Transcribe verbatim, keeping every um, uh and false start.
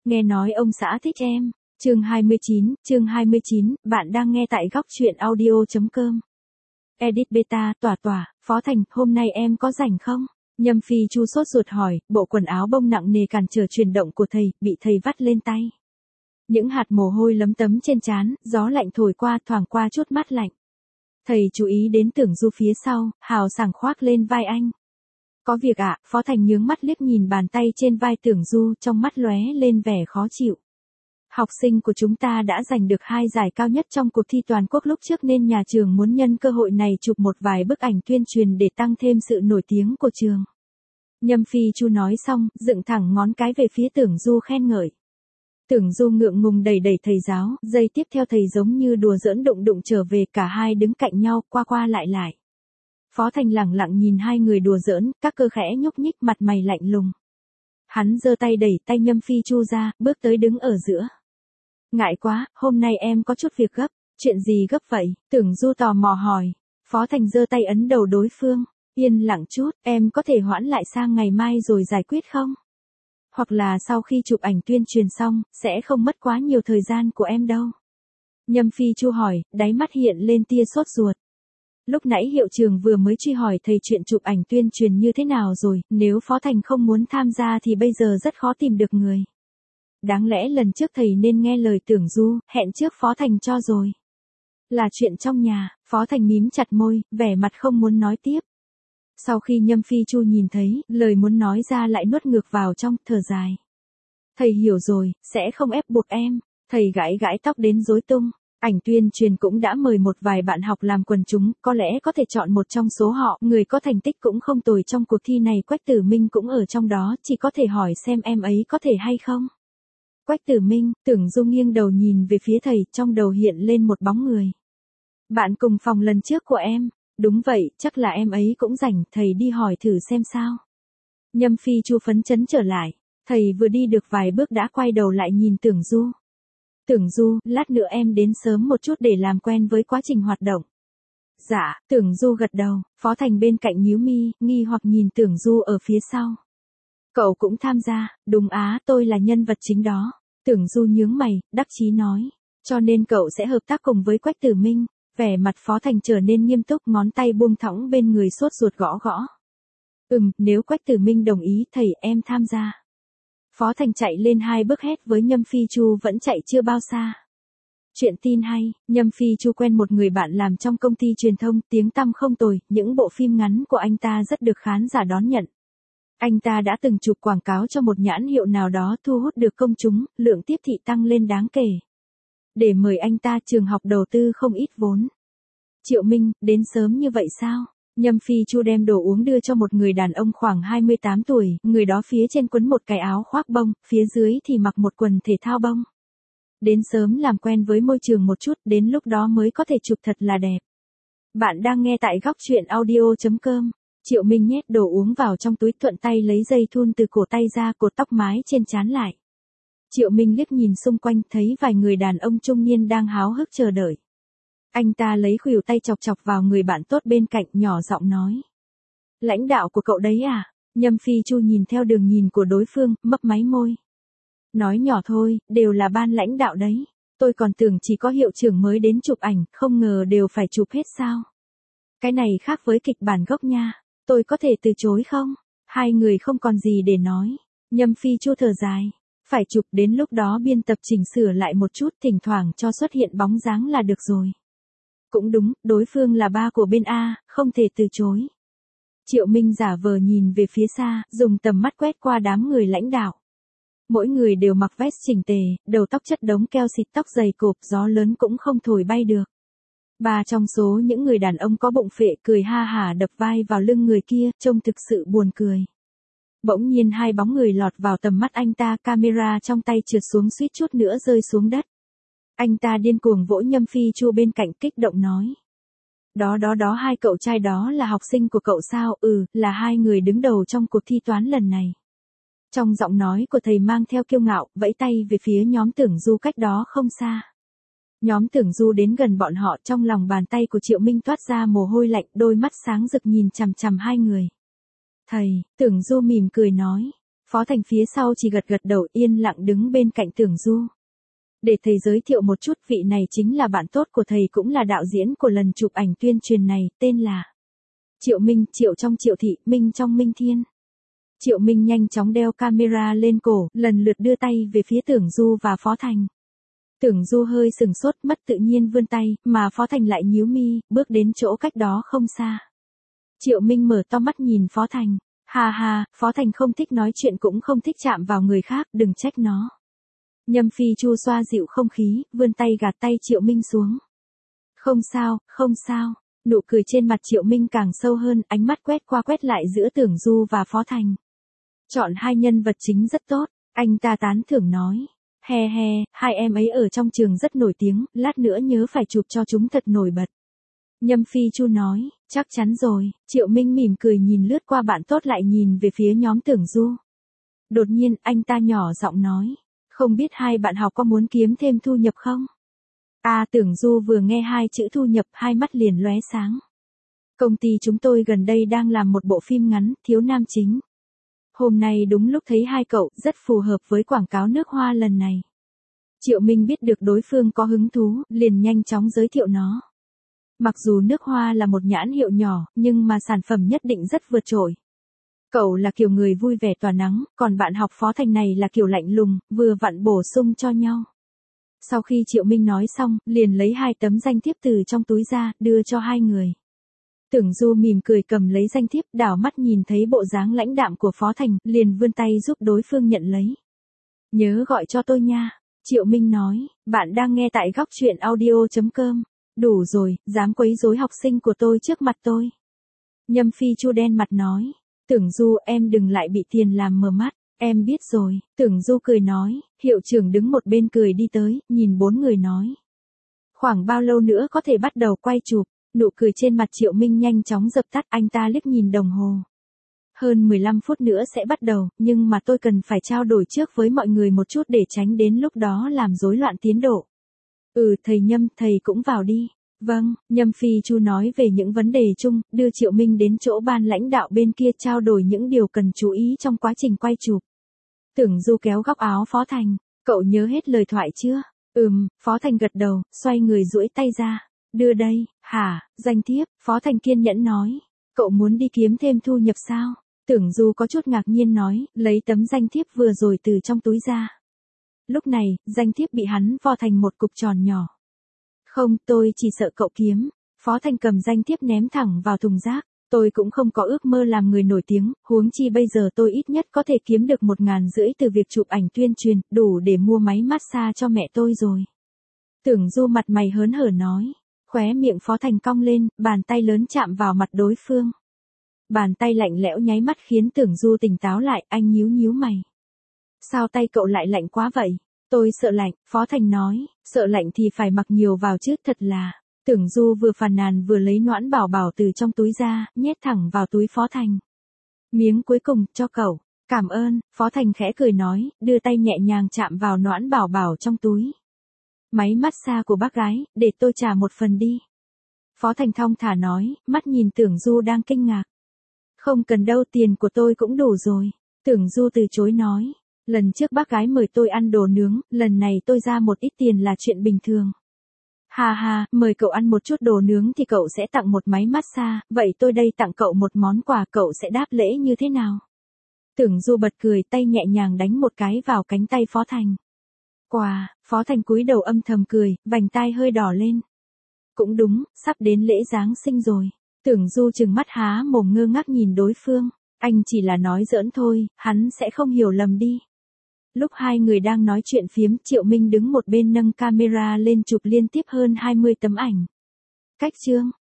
Nghe nói ông xã thích em. Chương hai mươi chín, chương hai mươi chín, bạn đang nghe tại góc truyện audio chấm com. Edit beta, tỏa tỏa, Phó Thành, hôm nay em có rảnh không? Nhâm Phi Chu sốt ruột hỏi, bộ quần áo bông nặng nề cản trở chuyển động của thầy, bị thầy vắt lên tay. Những hạt mồ hôi lấm tấm trên trán, gió lạnh thổi qua thoảng qua chút mát lạnh. Thầy chú ý đến Tưởng Du phía sau, hào sảng khoác lên vai anh. Có việc ạ, à, Phó Thành nhướng mắt liếc nhìn bàn tay trên vai Tưởng Du, trong mắt lóe lên vẻ khó chịu. Học sinh của chúng ta đã giành được hai giải cao nhất trong cuộc thi toàn quốc lúc trước nên nhà trường muốn nhân cơ hội này chụp một vài bức ảnh tuyên truyền để tăng thêm sự nổi tiếng của trường. Nhâm Phi Chu nói xong, dựng thẳng ngón cái về phía Tưởng Du khen ngợi. Tưởng Du ngượng ngùng đẩy đẩy thầy giáo, giây tiếp theo thầy giống như đùa giỡn đụng đụng trở về, cả hai đứng cạnh nhau, qua qua lại lại. Phó Thành lẳng lặng nhìn hai người đùa giỡn, các cơ khẽ nhúc nhích, mặt mày lạnh lùng. Hắn giơ tay đẩy tay Nhâm Phi Chu ra, bước tới đứng ở giữa. Ngại quá, hôm nay em có chút việc gấp. Chuyện gì gấp vậy? Tưởng Du tò mò hỏi. Phó Thành giơ tay ấn đầu đối phương. Yên lặng chút, em có thể hoãn lại sang ngày mai rồi giải quyết không? Hoặc là sau khi chụp ảnh tuyên truyền xong, sẽ không mất quá nhiều thời gian của em đâu. Nhâm Phi Chu hỏi, đáy mắt hiện lên tia sốt ruột. Lúc nãy hiệu trưởng vừa mới truy hỏi thầy chuyện chụp ảnh tuyên truyền như thế nào rồi, nếu Phó Thành không muốn tham gia thì bây giờ rất khó tìm được người. Đáng lẽ lần trước thầy nên nghe lời Tưởng Du, hẹn trước Phó Thành cho rồi. Là chuyện trong nhà, Phó Thành mím chặt môi, vẻ mặt không muốn nói tiếp. Sau khi Nhâm Phi Chu nhìn thấy, lời muốn nói ra lại nuốt ngược vào trong, thở dài. Thầy hiểu rồi, sẽ không ép buộc em. Thầy gãi gãi tóc đến rối tung. Ảnh tuyên truyền cũng đã mời một vài bạn học làm quần chúng, có lẽ có thể chọn một trong số họ, người có thành tích cũng không tồi trong cuộc thi này. Quách Tử Minh cũng ở trong đó, chỉ có thể hỏi xem em ấy có thể hay không. Quách Tử Minh, Tưởng Du nghiêng đầu nhìn về phía thầy, trong đầu hiện lên một bóng người. Bạn cùng phòng lần trước của em. Đúng vậy, chắc là em ấy cũng rảnh, thầy đi hỏi thử xem sao. Nhâm Phi Chu phấn chấn trở lại, thầy vừa đi được vài bước đã quay đầu lại nhìn Tưởng Du. Tưởng Du, lát nữa em đến sớm một chút để làm quen với quá trình hoạt động. Dạ, Tưởng Du gật đầu, Phó Thành bên cạnh nhíu mi, nghi hoặc nhìn Tưởng Du ở phía sau. Cậu cũng tham gia, đúng á, tôi là nhân vật chính đó. Tưởng Du nhướng mày, đắc chí nói, cho nên cậu sẽ hợp tác cùng với Quách Tử Minh. Vẻ mặt Phó Thành trở nên nghiêm túc, ngón tay buông thõng bên người sốt ruột gõ gõ. Ừm, nếu Quách Tử Minh đồng ý, thầy em tham gia. Phó Thành chạy lên hai bước hét với Nhâm Phi Chu vẫn chạy chưa bao xa. Chuyện tin hay, Nhâm Phi Chu quen một người bạn làm trong công ty truyền thông, tiếng tăm không tồi, những bộ phim ngắn của anh ta rất được khán giả đón nhận. Anh ta đã từng chụp quảng cáo cho một nhãn hiệu nào đó thu hút được công chúng, lượng tiếp thị tăng lên đáng kể. Để mời anh ta, trường học đầu tư không ít vốn. Triệu Minh, đến sớm như vậy sao? Nhâm Phi Chu đem đồ uống đưa cho một người đàn ông khoảng hai mươi tám tuổi, người đó phía trên quấn một cái áo khoác bông, phía dưới thì mặc một quần thể thao bông. Đến sớm làm quen với môi trường một chút, đến lúc đó mới có thể chụp thật là đẹp. Bạn đang nghe tại góc truyện audio chấm com. Triệu Minh nhét đồ uống vào trong túi, thuận tay lấy dây thun từ cổ tay ra, cột tóc mái trên trán lại. Triệu Minh liếc nhìn xung quanh, thấy vài người đàn ông trung niên đang háo hức chờ đợi. Anh ta lấy khuỷu tay chọc chọc vào người bạn tốt bên cạnh, nhỏ giọng nói. Lãnh đạo của cậu đấy à? Nhâm Phi Chu nhìn theo đường nhìn của đối phương, mấp máy môi. Nói nhỏ thôi, đều là ban lãnh đạo đấy. Tôi còn tưởng chỉ có hiệu trưởng mới đến chụp ảnh, không ngờ đều phải chụp hết sao. Cái này khác với kịch bản gốc nha. Tôi có thể từ chối không? Hai người không còn gì để nói. Nhâm Phi Chu thở dài. Phải chụp, đến lúc đó biên tập chỉnh sửa lại một chút, thỉnh thoảng cho xuất hiện bóng dáng là được rồi. Cũng đúng, đối phương là ba của bên A, không thể từ chối. Triệu Minh giả vờ nhìn về phía xa, dùng tầm mắt quét qua đám người lãnh đạo. Mỗi người đều mặc vest chỉnh tề, đầu tóc chất đống keo xịt, tóc dày cộp, gió lớn cũng không thổi bay được. Ba trong số những người đàn ông có bụng phệ cười ha hả đập vai vào lưng người kia, trông thực sự buồn cười. Bỗng nhiên hai bóng người lọt vào tầm mắt anh ta, camera trong tay trượt xuống suýt chút nữa rơi xuống đất. Anh ta điên cuồng vỗ Nhâm Phi Chu bên cạnh, kích động nói. Đó đó đó, hai cậu trai đó là học sinh của cậu sao? Ừ, là hai người đứng đầu trong cuộc thi toán lần này. Trong giọng nói của thầy mang theo kiêu ngạo, vẫy tay về phía nhóm Tưởng Du cách đó không xa. Nhóm Tưởng Du đến gần bọn họ, trong lòng bàn tay của Triệu Minh toát ra mồ hôi lạnh, đôi mắt sáng rực nhìn chằm chằm hai người. Thầy, Tưởng Du mỉm cười nói. Phó Thành phía sau chỉ gật gật đầu yên lặng đứng bên cạnh Tưởng Du. Để thầy giới thiệu một chút, vị này chính là bạn tốt của thầy cũng là đạo diễn của lần chụp ảnh tuyên truyền này, tên là Triệu Minh, Triệu trong Triệu Thị, Minh trong Minh Thiên. Triệu Minh nhanh chóng đeo camera lên cổ, lần lượt đưa tay về phía Tưởng Du và Phó Thành. Tưởng Du hơi sừng sốt, mất tự nhiên vươn tay, mà Phó Thành lại nhíu mi, bước đến chỗ cách đó không xa. Triệu Minh mở to mắt nhìn Phó Thành. Ha ha, Phó Thành không thích nói chuyện cũng không thích chạm vào người khác, đừng trách nó. Nhâm Phi Chu xoa dịu không khí, vươn tay gạt tay Triệu Minh xuống. Không sao, không sao. Nụ cười trên mặt Triệu Minh càng sâu hơn, ánh mắt quét qua quét lại giữa Tưởng Du và Phó Thành. Chọn hai nhân vật chính rất tốt, anh ta tán thưởng nói. He he, hai em ấy ở trong trường rất nổi tiếng, lát nữa nhớ phải chụp cho chúng thật nổi bật. Nhâm Phi Chu nói, chắc chắn rồi. Triệu Minh mỉm cười nhìn lướt qua bạn tốt lại nhìn về phía nhóm Tưởng Du. Đột nhiên anh ta nhỏ giọng nói, không biết hai bạn học có muốn kiếm thêm thu nhập không? À, Tưởng Du vừa nghe hai chữ thu nhập, hai mắt liền lóe sáng. Công ty chúng tôi gần đây đang làm một bộ phim ngắn, thiếu nam chính. Hôm nay đúng lúc thấy hai cậu, rất phù hợp với quảng cáo nước hoa lần này. Triệu Minh biết được đối phương có hứng thú, liền nhanh chóng giới thiệu nó. Mặc dù nước hoa là một nhãn hiệu nhỏ, nhưng mà sản phẩm nhất định rất vượt trội. Cậu là kiểu người vui vẻ tỏa nắng, còn bạn học Phó Thành này là kiểu lạnh lùng, vừa vặn bổ sung cho nhau. Sau khi Triệu Minh nói xong, liền lấy hai tấm danh thiếp từ trong túi ra, đưa cho hai người. Tưởng Du mỉm cười cầm lấy danh thiếp, đảo mắt nhìn thấy bộ dáng lãnh đạm của Phó Thành, liền vươn tay giúp đối phương nhận lấy. Nhớ gọi cho tôi nha. Triệu Minh nói, bạn đang nghe tại góc truyện audio chấm com. Đủ rồi, dám quấy rối học sinh của tôi trước mặt tôi. Nhâm Phi Chu đen mặt nói, Tưởng Du em đừng lại bị tiền làm mờ mắt, em biết rồi. Tưởng Du cười nói, hiệu trưởng đứng một bên cười đi tới, nhìn bốn người nói. Khoảng bao lâu nữa có thể bắt đầu quay chụp? Nụ cười trên mặt Triệu Minh nhanh chóng dập tắt, anh ta liếc nhìn đồng hồ. Hơn mười lăm phút nữa sẽ bắt đầu, nhưng mà tôi cần phải trao đổi trước với mọi người một chút để tránh đến lúc đó làm rối loạn tiến độ. Ừ, thầy Nhâm, thầy cũng vào đi. Vâng, Nhâm Phi Chu nói về những vấn đề chung, đưa Triệu Minh đến chỗ ban lãnh đạo bên kia trao đổi những điều cần chú ý trong quá trình quay chụp. Tưởng Du kéo góc áo Phó Thành, cậu nhớ hết lời thoại chưa? Ừm, Phó Thành gật đầu, xoay người duỗi tay ra. Đưa đây. Hả, danh thiếp, Phó Thành kiên nhẫn nói. Cậu muốn đi kiếm thêm thu nhập sao? Tưởng Du có chút ngạc nhiên nói, lấy tấm danh thiếp vừa rồi từ trong túi ra. Lúc này, danh thiếp bị hắn vo thành một cục tròn nhỏ. Không, tôi chỉ sợ cậu kiếm. Phó Thành cầm danh thiếp ném thẳng vào thùng rác. Tôi cũng không có ước mơ làm người nổi tiếng, huống chi bây giờ tôi ít nhất có thể kiếm được một ngàn rưỡi từ việc chụp ảnh tuyên truyền, đủ để mua máy massage cho mẹ tôi rồi. Tưởng Du mặt mày hớn hở nói. Khóe miệng Phó Thành cong lên, bàn tay lớn chạm vào mặt đối phương. Bàn tay lạnh lẽo nháy mắt khiến Tưởng Du tỉnh táo lại, anh nhíu nhíu mày. Sao tay cậu lại lạnh quá vậy? Tôi sợ lạnh, Phó Thành nói, sợ lạnh thì phải mặc nhiều vào chứ, thật là. Tưởng Du vừa phàn nàn vừa lấy Noãn Bảo Bảo từ trong túi ra, nhét thẳng vào túi Phó Thành. Miếng cuối cùng, cho cậu. Cảm ơn, Phó Thành khẽ cười nói, đưa tay nhẹ nhàng chạm vào Noãn Bảo Bảo trong túi. Máy massage của bác gái, để tôi trả một phần đi. Phó Thành thong thả nói, mắt nhìn Tưởng Du đang kinh ngạc. Không cần đâu, tiền của tôi cũng đủ rồi. Tưởng Du từ chối nói. Lần trước bác gái mời tôi ăn đồ nướng, lần này tôi ra một ít tiền là chuyện bình thường. Ha ha, mời cậu ăn một chút đồ nướng thì cậu sẽ tặng một máy massage, vậy tôi đây tặng cậu một món quà, cậu sẽ đáp lễ như thế nào? Tưởng Du bật cười, tay nhẹ nhàng đánh một cái vào cánh tay Phó Thành. Quà, Phó Thành cúi đầu âm thầm cười, vành tai hơi đỏ lên. Cũng đúng, sắp đến lễ Giáng sinh rồi. Tưởng Du trừng mắt há mồm ngơ ngác nhìn đối phương, anh chỉ là nói giỡn thôi, hắn sẽ không hiểu lầm đi. Lúc hai người đang nói chuyện phiếm, Triệu Minh đứng một bên nâng camera lên chụp liên tiếp hơn hai mươi tấm ảnh. Cách chương